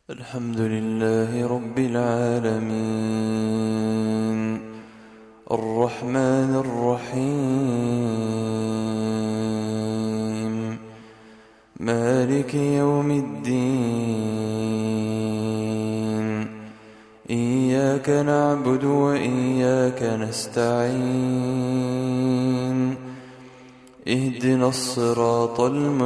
الحمد لله رب العالمين الرحمن الرحيم مالك يوم الدين إياك نعبد وإياك نستعين اهدنا الصراط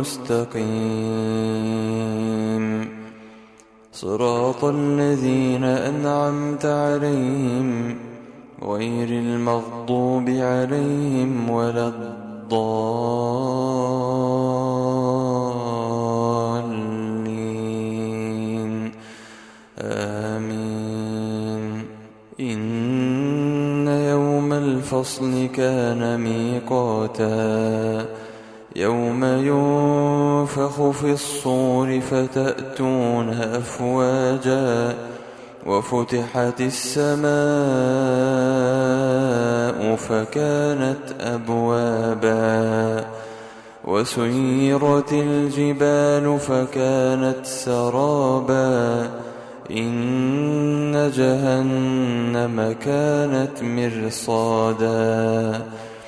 المستقيم صراط الذين أنعمت عليهم غير المغضوب عليهم ولا الضالين آمين. إن يوم الفصل كان ميقاتا يوم ينفخ في الصور فتأتون أفواجا وفتحت السماء فكانت أبوابا وسيرت الجبال فكانت سرابا إن جهنم كانت مرصادا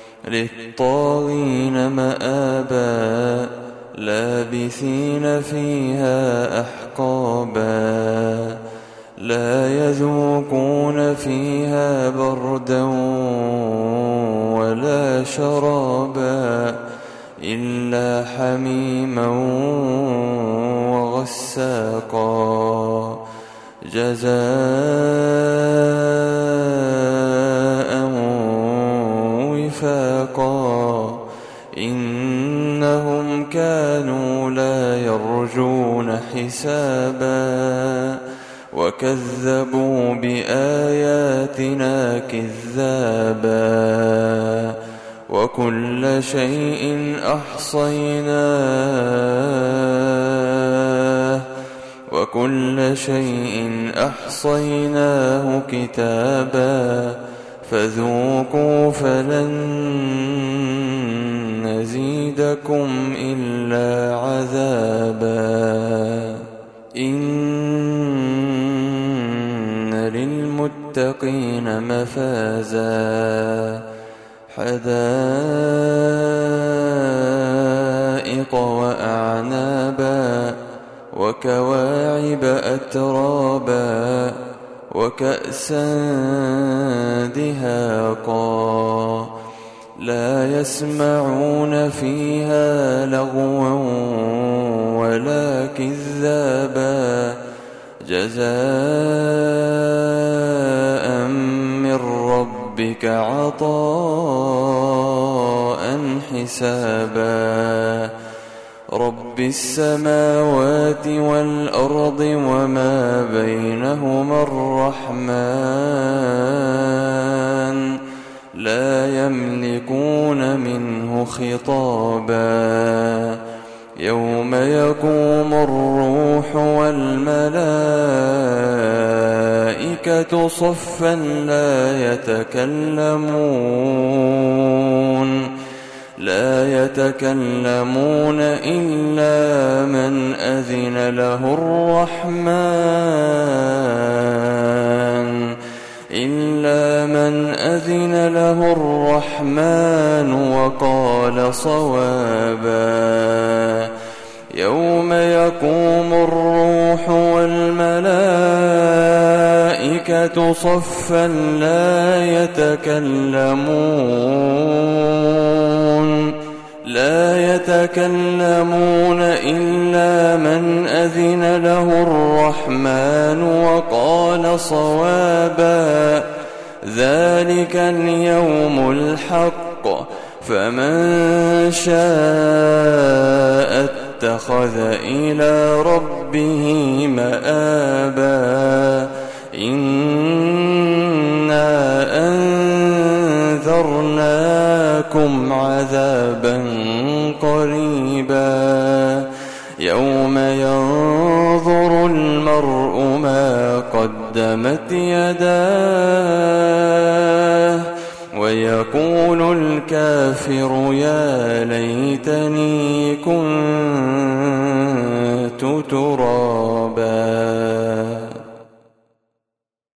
للطاغين مآبا لابثين فيها أحقابا لا يذوقون فيها بردا ولا شرابا إلا حميما وغساقا جزاء وفاقا إنهم كانوا لا يرجون حسابا وكذبوا بآياتنا كذابا وكل شيء أحصيناه كتابا فذوقوا فلن نزيدكم إلا عذابا. إن للمتقين مفازا حدائق وأعنابا وكواعب أترابا وكأسا دهاقا لا يسمعون فيها لغوا ولا كذابا جزاء من ربك عطاء حسابا. رب السماوات والأرض وما بينهما الرحمن لا يملكون منه خطابا يوم يقوم الروح والملائكة صفا لا يتكلمون إلا من أذن له الرحمن وقال صوابا. يوم يقوم الروح والملائكة صفا لا يتكلمون إلا من أذن له الرحمن وقال صوابا. ذلك اليوم الحق فمن شاء اتخذ إلى ربه مآبا. إنا أنذرناكم عذابا قريبا يوم ينظر المرء ما قدمت يداه ويقول الكافر يا